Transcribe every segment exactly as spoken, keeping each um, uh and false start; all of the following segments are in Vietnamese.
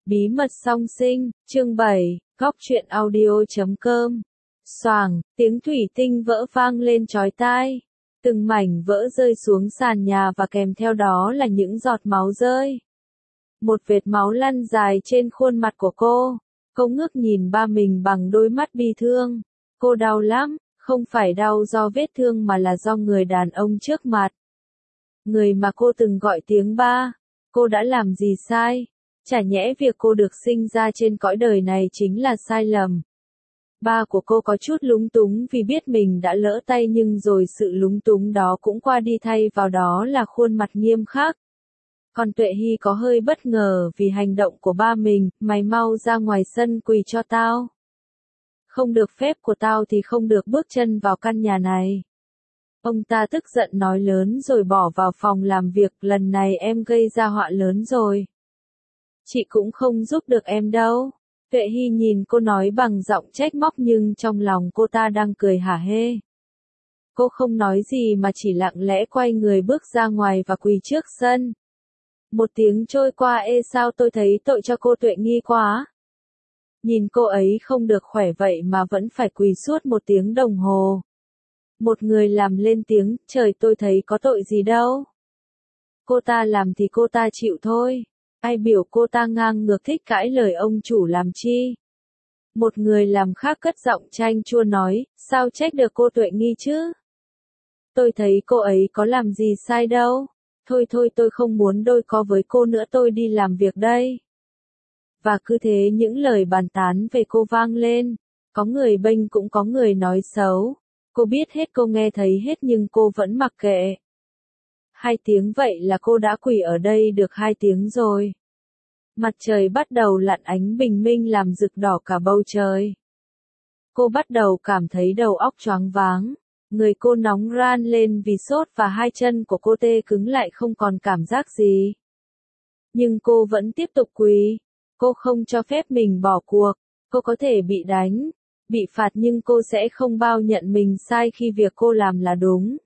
Bí mật song sinh, chương bảy, góc truyện audio chấm com. Xoàng, tiếng thủy tinh vỡ vang lên chói tai. Từng mảnh vỡ rơi xuống sàn nhà và kèm theo đó là những giọt máu rơi. Một vệt máu lăn dài trên khuôn mặt của cô. Cô ngước nhìn ba mình bằng đôi mắt bi thương. Cô đau lắm, không phải đau do vết thương mà là do người đàn ông trước mặt. Người mà cô từng gọi tiếng ba. Cô đã làm gì sai? Chả nhẽ việc cô được sinh ra trên cõi đời này chính là sai lầm. Ba của cô có chút lúng túng vì biết mình đã lỡ tay, nhưng rồi sự lúng túng đó cũng qua đi, thay vào đó là khuôn mặt nghiêm khắc. Còn Tuệ Hy có hơi bất ngờ vì hành động của ba mình. Mày mau ra ngoài sân quỳ cho tao. Không được phép của tao thì không được bước chân vào căn nhà này. Ông ta tức giận nói lớn rồi bỏ vào phòng làm việc. Lần này em gây ra họa lớn rồi. Chị cũng không giúp được em đâu. Tuệ Hy nhìn cô nói bằng giọng trách móc, nhưng trong lòng cô ta đang cười hả hê. Cô không nói gì mà chỉ lặng lẽ quay người bước ra ngoài và quỳ trước sân. Một tiếng trôi qua. Ê, sao tôi thấy tội cho cô Tuệ Nghi quá. Nhìn cô ấy không được khỏe vậy mà vẫn phải quỳ suốt một tiếng đồng hồ. Một người làm lên tiếng, trời, tôi thấy có tội gì đâu. Cô ta làm thì cô ta chịu thôi. Ai biểu cô ta ngang ngược thích cãi lời ông chủ làm chi. Một người làm khác cất giọng chanh chua nói, sao trách được cô Tuệ Nghi chứ? Tôi thấy cô ấy có làm gì sai đâu. Thôi thôi, tôi không muốn đôi co với cô nữa, tôi đi làm việc đây. Và cứ thế những lời bàn tán về cô vang lên. Có người bênh cũng có người nói xấu. Cô biết hết, cô nghe thấy hết, nhưng cô vẫn mặc kệ. Hai tiếng vậy là cô đã quỳ ở đây được hai tiếng rồi. Mặt trời bắt đầu lặn, ánh bình minh làm rực đỏ cả bầu trời. Cô bắt đầu cảm thấy đầu óc choáng váng. Người cô nóng ran lên vì sốt và hai chân của cô tê cứng lại, không còn cảm giác gì. Nhưng cô vẫn tiếp tục quỳ. Cô không cho phép mình bỏ cuộc. Cô có thể bị đánh, bị phạt, nhưng cô sẽ không bao nhận mình sai khi việc cô làm là đúng.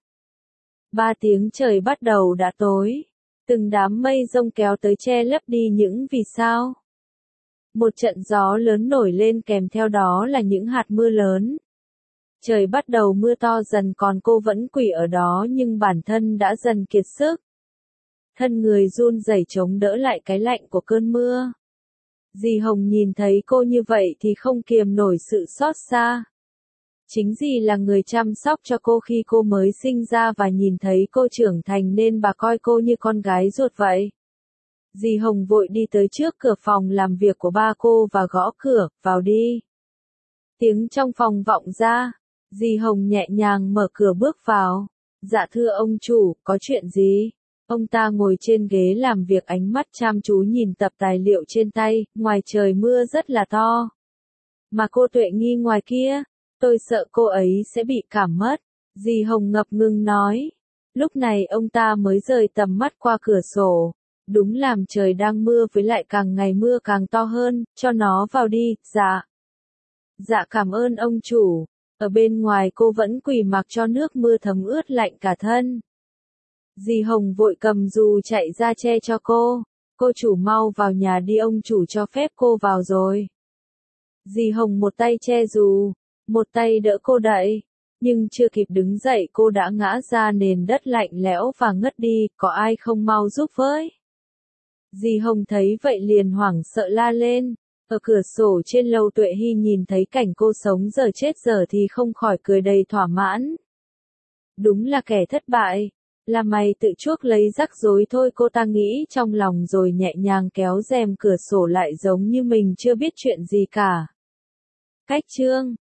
Ba tiếng trời bắt đầu đã tối. Từng đám mây rông kéo tới che lấp đi những vì sao. Một trận gió lớn nổi lên, kèm theo đó là những hạt mưa lớn. Trời bắt đầu mưa to dần, còn cô vẫn quỳ ở đó nhưng bản thân đã dần kiệt sức. Thân người run rẩy chống đỡ lại cái lạnh của cơn mưa. Dì Hồng nhìn thấy cô như vậy thì không kiềm nổi sự xót xa. Chính dì là người chăm sóc cho cô khi cô mới sinh ra và nhìn thấy cô trưởng thành nên bà coi cô như con gái ruột vậy. Dì Hồng vội đi tới trước cửa phòng làm việc của ba cô và gõ cửa, vào đi. Tiếng trong phòng vọng ra. Dì Hồng nhẹ nhàng mở cửa bước vào. Dạ thưa ông chủ, có chuyện gì? Ông ta ngồi trên ghế làm việc, ánh mắt chăm chú nhìn tập tài liệu trên tay. Ngoài trời mưa rất là to. Mà cô Tuệ Nghi ngoài kia, tôi sợ cô ấy sẽ bị cảm mất. Dì Hồng ngập ngừng nói. Lúc này ông ta mới rời tầm mắt qua cửa sổ. Đúng làm trời đang mưa, với lại càng ngày mưa càng to hơn. Cho nó vào đi. Dạ. Dạ cảm ơn ông chủ. Ở bên ngoài cô vẫn quỳ mặc cho nước mưa thấm ướt lạnh cả thân. Dì Hồng vội cầm dù chạy ra che cho cô. Cô chủ mau vào nhà đi, ông chủ cho phép cô vào rồi. Dì Hồng một tay che dù, một tay đỡ cô đẩy. Nhưng chưa kịp đứng dậy cô đã ngã ra nền đất lạnh lẽo và ngất đi. Có ai không mau giúp với? Dì Hồng thấy vậy liền hoảng sợ la lên. Ở cửa sổ trên lầu, Tuệ Hy nhìn thấy cảnh cô sống giờ chết giờ thì không khỏi cười đầy thỏa mãn. Đúng là kẻ thất bại. Là mày tự chuốc lấy rắc rối thôi, cô ta nghĩ trong lòng rồi nhẹ nhàng kéo rèm cửa sổ lại giống như mình chưa biết chuyện gì cả. Cách chương